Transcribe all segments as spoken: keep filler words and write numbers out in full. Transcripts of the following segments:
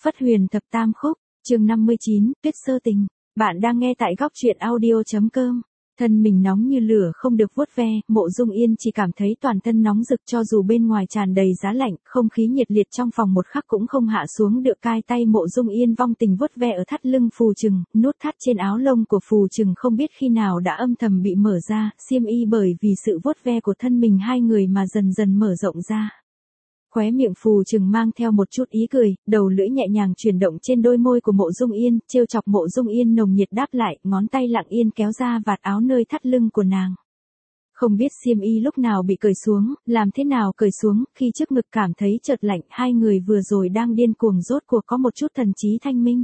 Phất Huyền Thập Tam Khúc, chương năm mươi chín, Tuyết Sơ Tình. Bạn đang nghe tại góc truyện audio.com. Thân mình nóng như lửa không được vuốt ve, Mộ Dung Yên chỉ cảm thấy toàn thân nóng rực cho dù bên ngoài tràn đầy giá lạnh, không khí nhiệt liệt trong phòng một khắc cũng không hạ xuống được. Cai tay Mộ Dung Yên vong tình vuốt ve ở thắt lưng Phù Trừng, nút thắt trên áo lông của Phù Trừng không biết khi nào đã âm thầm bị mở ra, xiêm y bởi vì sự vuốt ve của thân mình hai người mà dần dần mở rộng ra. Khóe miệng Phù Trừng mang theo một chút ý cười, đầu lưỡi nhẹ nhàng chuyển động trên đôi môi của Mộ Dung Yên, trêu chọc Mộ Dung Yên nồng nhiệt đáp lại, ngón tay lặng yên kéo ra vạt áo nơi thắt lưng của nàng. Không biết xiêm y lúc nào bị cởi xuống, làm thế nào cởi xuống, khi trước ngực cảm thấy chợt lạnh, hai người vừa rồi đang điên cuồng rốt cuộc có một chút thần trí thanh minh.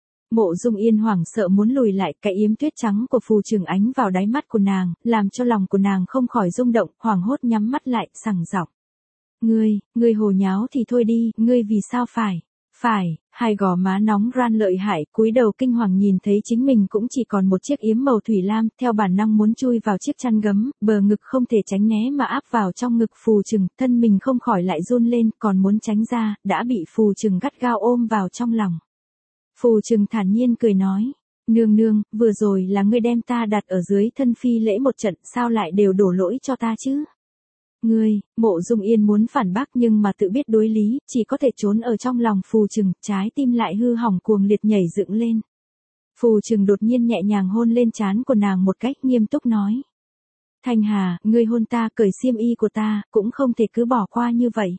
Mộ Dung Yên hoảng sợ muốn lùi lại, cái yếm tuyết trắng của Phù Trừng ánh vào đáy mắt của nàng, làm cho lòng của nàng không khỏi rung động, hoảng hốt nhắm mắt lại, sằng giọng. Ngươi, ngươi hồ nháo thì thôi đi, ngươi vì sao phải, phải, hai gò má nóng ran lợi hại, cúi đầu kinh hoàng nhìn thấy chính mình cũng chỉ còn một chiếc yếm màu thủy lam, theo bản năng muốn chui vào chiếc chăn gấm, bờ ngực không thể tránh né mà áp vào trong ngực Phù Trừng, thân mình không khỏi lại run lên, còn muốn tránh ra, đã bị Phù Trừng gắt gao ôm vào trong lòng. Phù Trừng thản nhiên cười nói, nương nương, vừa rồi là ngươi đem ta đặt ở dưới thân phi lễ một trận, sao lại đều đổ lỗi cho ta chứ? Ngươi, Mộ Dung Yên muốn phản bác nhưng mà tự biết đối lý, chỉ có thể trốn ở trong lòng Phù Trừng, trái tim lại hư hỏng cuồng liệt nhảy dựng lên. Phù Trừng đột nhiên nhẹ nhàng hôn lên trán của nàng một cách nghiêm túc nói. Thanh Hà, ngươi hôn ta, cởi xiêm y của ta, cũng không thể cứ bỏ qua như vậy.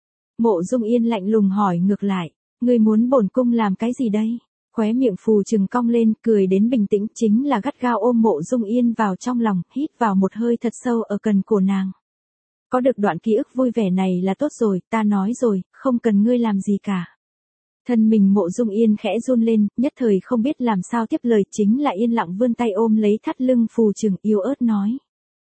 Mộ Dung Yên lạnh lùng hỏi ngược lại, ngươi muốn bổn cung làm cái gì đây? Khóe miệng Phù Trừng cong lên, cười đến bình tĩnh, chính là gắt gao ôm Mộ Dung Yên vào trong lòng, hít vào một hơi thật sâu ở cần cổ nàng. Có được đoạn ký ức vui vẻ này là tốt rồi, ta nói rồi, không cần ngươi làm gì cả. Thân mình Mộ Dung Yên khẽ run lên, nhất thời không biết làm sao tiếp lời, chính là yên lặng vươn tay ôm lấy thắt lưng Phù Trừng, yếu ớt nói.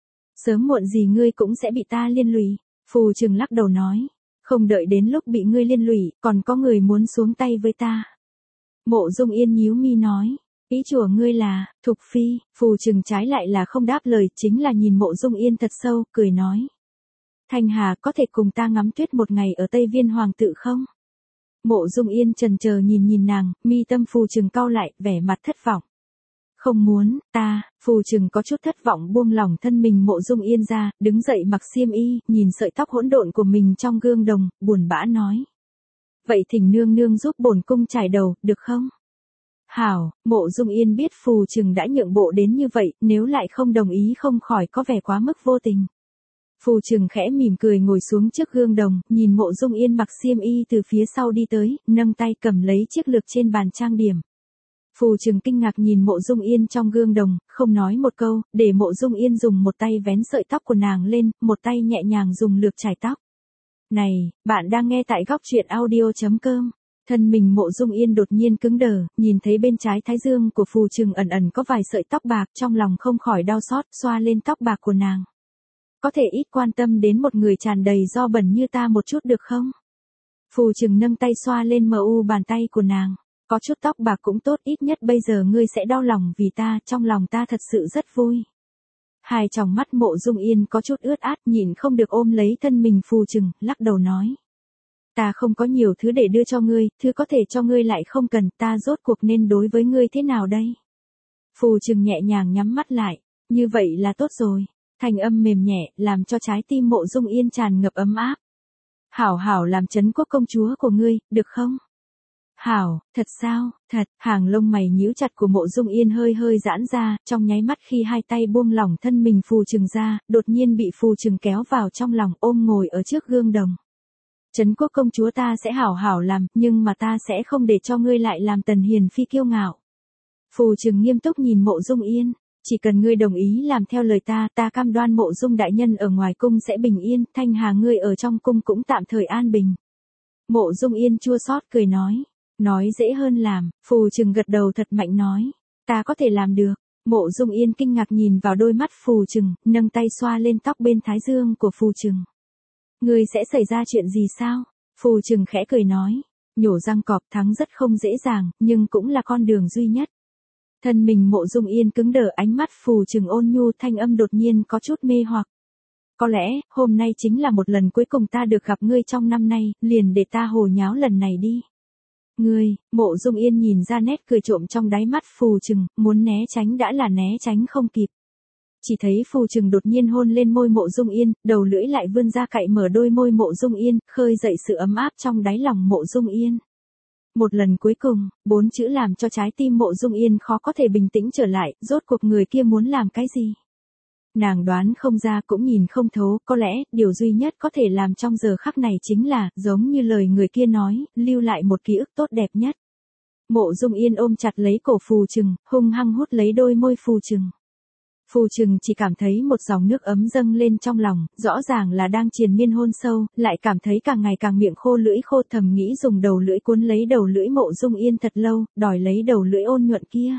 Sớm muộn gì ngươi cũng sẽ bị ta liên lụy. Phù Trừng lắc đầu nói, không đợi đến lúc bị ngươi liên lụy, còn có người muốn xuống tay với ta. Mộ Dung Yên nhíu mi nói. Ý chùa ngươi là, Thục Phi. Phù Trừng trái lại là không đáp lời, chính là nhìn Mộ Dung Yên thật sâu, cười nói. Thanh Hà, có thể cùng ta ngắm tuyết một ngày ở Tây Viên Hoàng tự không? Mộ Dung Yên chần chờ nhìn nhìn nàng, mi tâm Phù Trừng cau lại, vẻ mặt thất vọng. Không muốn, ta, Phù Trừng có chút thất vọng buông lỏng thân mình Mộ Dung Yên ra, đứng dậy mặc xiêm y, nhìn sợi tóc hỗn độn của mình trong gương đồng, buồn bã nói. Vậy thỉnh nương nương giúp bổn cung chải đầu, được không? Hảo, Mộ Dung Yên biết Phù Trừng đã nhượng bộ đến như vậy, nếu lại không đồng ý không khỏi có vẻ quá mức vô tình. Phù Trừng khẽ mỉm cười ngồi xuống trước gương đồng, nhìn Mộ Dung Yên mặc xiêm y từ phía sau đi tới, nâng tay cầm lấy chiếc lược trên bàn trang điểm. Phù Trừng kinh ngạc nhìn Mộ Dung Yên trong gương đồng, không nói một câu, để Mộ Dung Yên dùng một tay vén sợi tóc của nàng lên, một tay nhẹ nhàng dùng lược chải tóc. Này, bạn đang nghe tại góc truyện audio.com. Thân mình Mộ Dung Yên đột nhiên cứng đờ, nhìn thấy bên trái thái dương của Phù Trừng ẩn ẩn có vài sợi tóc bạc, trong lòng không khỏi đau xót, xoa lên tóc bạc của nàng. Có thể ít quan tâm đến một người tràn đầy do bẩn như ta một chút được không? Phù Trừng nâng tay xoa lên mờ u bàn tay của nàng. Có chút tóc bạc cũng tốt, ít nhất bây giờ ngươi sẽ đau lòng vì ta, trong lòng ta thật sự rất vui. Hai tròng mắt Mộ Dung Yên có chút ướt át, nhìn không được ôm lấy thân mình Phù Trừng, lắc đầu nói. Ta không có nhiều thứ để đưa cho ngươi, thứ có thể cho ngươi lại không cần, ta rốt cuộc nên đối với ngươi thế nào đây? Phù Trừng nhẹ nhàng nhắm mắt lại, như vậy là tốt rồi. Thanh âm mềm nhẹ, làm cho trái tim Mộ Dung Yên tràn ngập ấm áp. Hảo hảo làm trấn quốc công chúa của ngươi, được không? Hảo, thật sao, thật, hàng lông mày nhíu chặt của Mộ Dung Yên hơi hơi giãn ra, trong nháy mắt khi hai tay buông lỏng thân mình Phù Trừng ra, đột nhiên bị Phù Trừng kéo vào trong lòng ôm ngồi ở trước gương đồng. Trấn quốc công chúa ta sẽ hảo hảo làm, nhưng mà ta sẽ không để cho ngươi lại làm tần hiền phi kiêu ngạo. Phù Trừng nghiêm túc nhìn Mộ Dung Yên. Chỉ cần ngươi đồng ý làm theo lời ta, ta cam đoan Mộ Dung đại nhân ở ngoài cung sẽ bình yên, Thanh Hà ngươi ở trong cung cũng tạm thời an bình. Mộ Dung Yên chua xót cười nói, nói dễ hơn làm. Phù Trừng gật đầu thật mạnh nói, ta có thể làm được. Mộ Dung Yên kinh ngạc nhìn vào đôi mắt Phù Trừng, nâng tay xoa lên tóc bên thái dương của Phù Trừng. Ngươi sẽ xảy ra chuyện gì sao? Phù Trừng khẽ cười nói, nhổ răng cọp thắng rất không dễ dàng, nhưng cũng là con đường duy nhất. Thân mình Mộ Dung Yên cứng đờ, ánh mắt Phù Trừng ôn nhu, thanh âm đột nhiên có chút mê hoặc. Có lẽ, hôm nay chính là một lần cuối cùng ta được gặp ngươi trong năm nay, liền để ta hồ nháo lần này đi. Ngươi, Mộ Dung Yên nhìn ra nét cười trộm trong đáy mắt Phù Trừng, muốn né tránh đã là né tránh không kịp. Chỉ thấy Phù Trừng đột nhiên hôn lên môi Mộ Dung Yên, đầu lưỡi lại vươn ra cạy mở đôi môi Mộ Dung Yên, khơi dậy sự ấm áp trong đáy lòng Mộ Dung Yên. Một lần cuối cùng, bốn chữ làm cho trái tim Mộ Dung Yên khó có thể bình tĩnh trở lại, rốt cuộc người kia muốn làm cái gì? Nàng đoán không ra cũng nhìn không thấu, có lẽ, điều duy nhất có thể làm trong giờ khắc này chính là, giống như lời người kia nói, lưu lại một ký ức tốt đẹp nhất. Mộ Dung Yên ôm chặt lấy cổ Phù Trừng, hung hăng hút lấy đôi môi Phù Trừng. Phù Trừng chỉ cảm thấy một dòng nước ấm dâng lên trong lòng, rõ ràng là đang triền miên hôn sâu, lại cảm thấy càng ngày càng miệng khô lưỡi khô, thầm nghĩ dùng đầu lưỡi cuốn lấy đầu lưỡi Mộ Dung Yên thật lâu, đòi lấy đầu lưỡi ôn nhuận kia.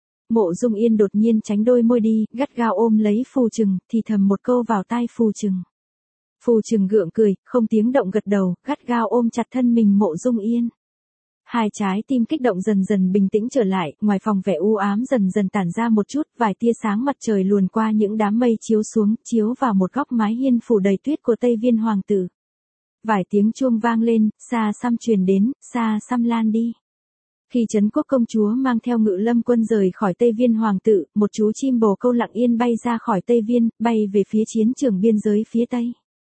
Mộ Dung Yên đột nhiên tránh đôi môi đi, gắt gao ôm lấy Phù Trừng, thì thầm một câu vào tai Phù Trừng. Phù Trừng gượng cười, không tiếng động gật đầu, gắt gao ôm chặt thân mình Mộ Dung Yên. Hai trái tim kích động dần dần bình tĩnh trở lại, ngoài phòng vẻ u ám dần dần tản ra một chút, vài tia sáng mặt trời luồn qua những đám mây chiếu xuống, chiếu vào một góc mái hiên phủ đầy tuyết của Tây Viên hoàng tử. Vài tiếng chuông vang lên, xa xăm truyền đến, xa xăm lan đi. Khi Trấn Quốc công chúa mang theo Ngự Lâm quân rời khỏi Tây Viên hoàng tử, một chú chim bồ câu lặng yên bay ra khỏi Tây Viên, bay về phía chiến trường biên giới phía Tây.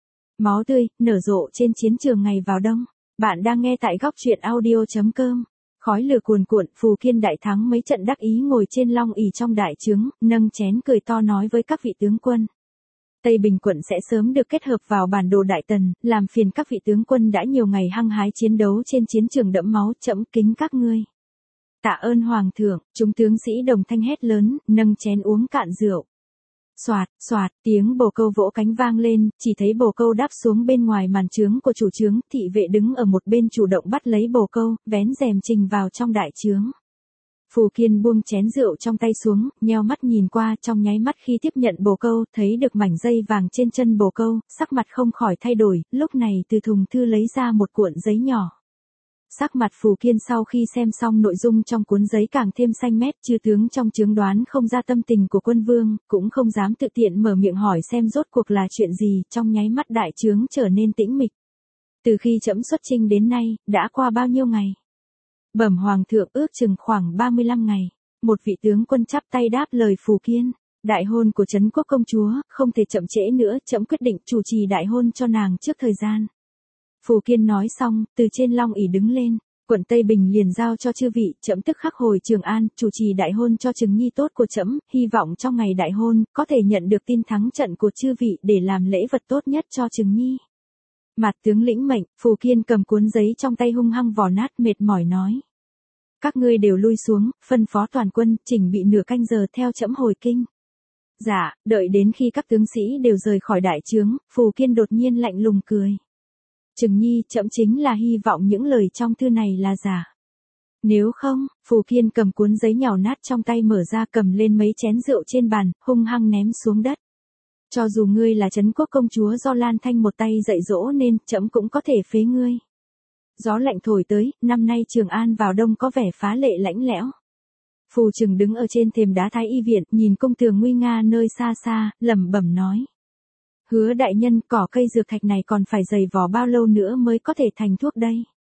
Máu tươi, nở rộ trên chiến trường ngày vào đông. Bạn đang nghe tại góc truyện audio chấm com. Khói lửa cuồn cuộn, Phù Kiên đại thắng mấy trận đắc ý ngồi trên long ỷ trong đại trướng, nâng chén cười to nói với các vị tướng quân. Tây Bình quận sẽ sớm được kết hợp vào bản đồ Đại Tần, làm phiền các vị tướng quân đã nhiều ngày hăng hái chiến đấu trên chiến trường đẫm máu, trẫm kính các ngươi. Tạ ơn hoàng thượng, chúng tướng sĩ đồng thanh hét lớn, nâng chén uống cạn rượu. Soạt, soạt, tiếng bồ câu vỗ cánh vang lên, chỉ thấy bồ câu đáp xuống bên ngoài màn trướng của chủ trướng, thị vệ đứng ở một bên chủ động bắt lấy bồ câu, vén rèm trình vào trong đại trướng. Phù Kiên buông chén rượu trong tay xuống, nheo mắt nhìn qua, trong nháy mắt khi tiếp nhận bồ câu, thấy được mảnh dây vàng trên chân bồ câu, sắc mặt không khỏi thay đổi, lúc này từ thùng thư lấy ra một cuộn giấy nhỏ. Sắc mặt Phù Kiên sau khi xem xong nội dung trong cuốn giấy càng thêm xanh mét, chư tướng trong trướng đoán không ra tâm tình của quân vương, cũng không dám tự tiện mở miệng hỏi xem rốt cuộc là chuyện gì, trong nháy mắt đại trướng trở nên tĩnh mịch. Từ khi trẫm xuất chinh đến nay, đã qua bao nhiêu ngày? Bẩm hoàng thượng, ước chừng khoảng ba mươi lăm ngày. Một vị tướng quân chắp tay đáp lời Phù Kiên. Đại hôn của Trấn Quốc công chúa, không thể chậm trễ nữa, trẫm quyết định chủ trì đại hôn cho nàng trước thời gian. Phù Kiên nói xong, từ trên long ỷ đứng lên, quận Tây Bình liền giao cho chư vị, trẫm tức khắc hồi Trường An, chủ trì đại hôn cho Trừng Nhi tốt của trẫm, hy vọng trong ngày đại hôn, có thể nhận được tin thắng trận của chư vị để làm lễ vật tốt nhất cho Trừng Nhi. Mặt tướng lĩnh mệnh, Phù Kiên cầm cuốn giấy trong tay hung hăng vò nát mệt mỏi nói. Các ngươi đều lui xuống, phân phó toàn quân, chỉnh bị nửa canh giờ theo trẫm hồi kinh. Dạ, đợi đến khi các tướng sĩ đều rời khỏi đại trướng, Phù Kiên đột nhiên lạnh lùng cười. Trừng Nhi, trẫm chính là hy vọng những lời trong thư này là giả. Nếu không, Phù Kiên cầm cuốn giấy nhào nát trong tay mở ra cầm lên mấy chén rượu trên bàn, hung hăng ném xuống đất. Cho dù ngươi là Trấn Quốc công chúa do Lan Thanh một tay dạy dỗ nên trẫm cũng có thể phế ngươi. Gió lạnh thổi tới, năm nay Trường An vào đông có vẻ phá lệ lãnh lẽo. Phù Trừng đứng ở trên thềm đá Thái Y viện, nhìn công tường nguy nga nơi xa xa, lẩm bẩm nói. Hứa đại nhân, cỏ cây dược thạch này còn phải dày vò bao lâu nữa mới có thể thành thuốc đây?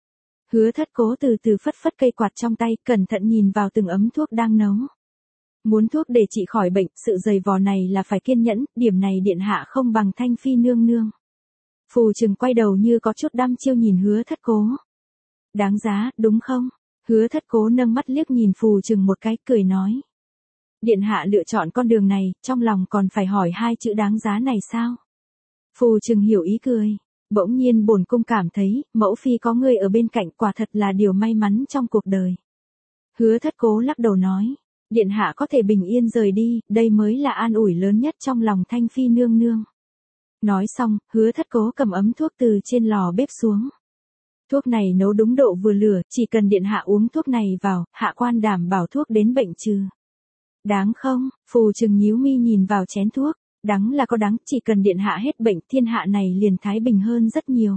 Hứa Thất Cố từ từ phất phất cây quạt trong tay, cẩn thận nhìn vào từng ấm thuốc đang nấu. Muốn thuốc để trị khỏi bệnh, sự dày vò này là phải kiên nhẫn, điểm này điện hạ không bằng Thanh phi nương nương. Phù Trừng quay đầu như có chút đăm chiêu nhìn Hứa Thất Cố. Đáng giá, đúng không? Hứa Thất Cố nâng mắt liếc nhìn Phù Trừng một cái, cười nói. Điện hạ lựa chọn con đường này, trong lòng còn phải hỏi hai chữ đáng giá này sao? Phù Trừng hiểu ý cười. Bỗng nhiên bổn cung cảm thấy, mẫu phi có người ở bên cạnh quả thật là điều may mắn trong cuộc đời. Hứa Thất Cố lắc đầu nói. Điện hạ có thể bình yên rời đi, đây mới là an ủi lớn nhất trong lòng Thanh phi nương nương. Nói xong, Hứa Thất Cố cầm ấm thuốc từ trên lò bếp xuống. Thuốc này nấu đúng độ vừa lửa, chỉ cần điện hạ uống thuốc này vào, hạ quan đảm bảo thuốc đến bệnh trừ. Đáng không? Phù Trừng nhíu mi nhìn vào chén thuốc. Đáng là có đáng, chỉ cần điện hạ hết bệnh, thiên hạ này liền thái bình hơn rất nhiều.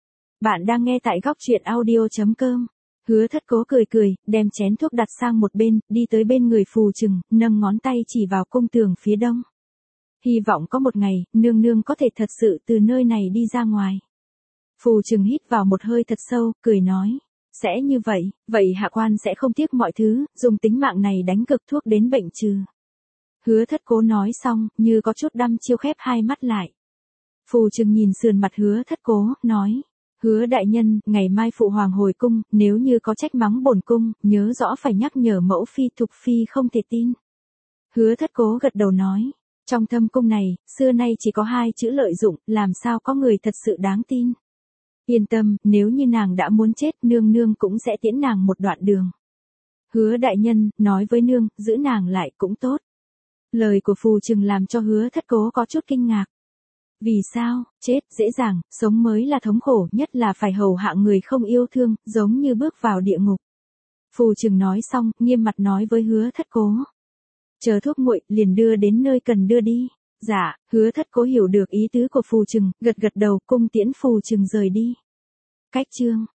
Bạn đang nghe tại góc truyện audio chấm com. Hứa Thất Cố cười cười, đem chén thuốc đặt sang một bên, đi tới bên người Phù Trừng, nâng ngón tay chỉ vào cung tường phía đông. Hy vọng có một ngày, nương nương có thể thật sự từ nơi này đi ra ngoài. Phù Trừng hít vào một hơi thật sâu, cười nói. Sẽ như vậy, vậy hạ quan sẽ không tiếc mọi thứ, dùng tính mạng này đánh cực thuốc đến bệnh trừ. Hứa Thất Cố nói xong, như có chút đăm chiêu khép hai mắt lại. Phù Trừng nhìn sườn mặt Hứa Thất Cố, nói. Hứa đại nhân, ngày mai phụ hoàng hồi cung, nếu như có trách mắng bổn cung, nhớ rõ phải nhắc nhở mẫu phi Thục phi không thể tin. Hứa Thất Cố gật đầu nói. Trong thâm cung này, xưa nay chỉ có hai chữ lợi dụng, làm sao có người thật sự đáng tin. Yên tâm, nếu như nàng đã muốn chết, nương nương cũng sẽ tiễn nàng một đoạn đường. Hứa đại nhân, nói với nương, giữ nàng lại cũng tốt. Lời của Phù Trừng làm cho Hứa Thất Cố có chút kinh ngạc. Vì sao, chết, dễ dàng, sống mới là thống khổ, nhất là phải hầu hạ người không yêu thương, giống như bước vào địa ngục. Phù Trừng nói xong, nghiêm mặt nói với Hứa Thất Cố. Chờ thuốc nguội, liền đưa đến nơi cần đưa đi. Dạ, Hứa Thất Cố hiểu được ý tứ của Phù Trừng, gật gật đầu, cung tiễn Phù Trừng rời đi. Cách chương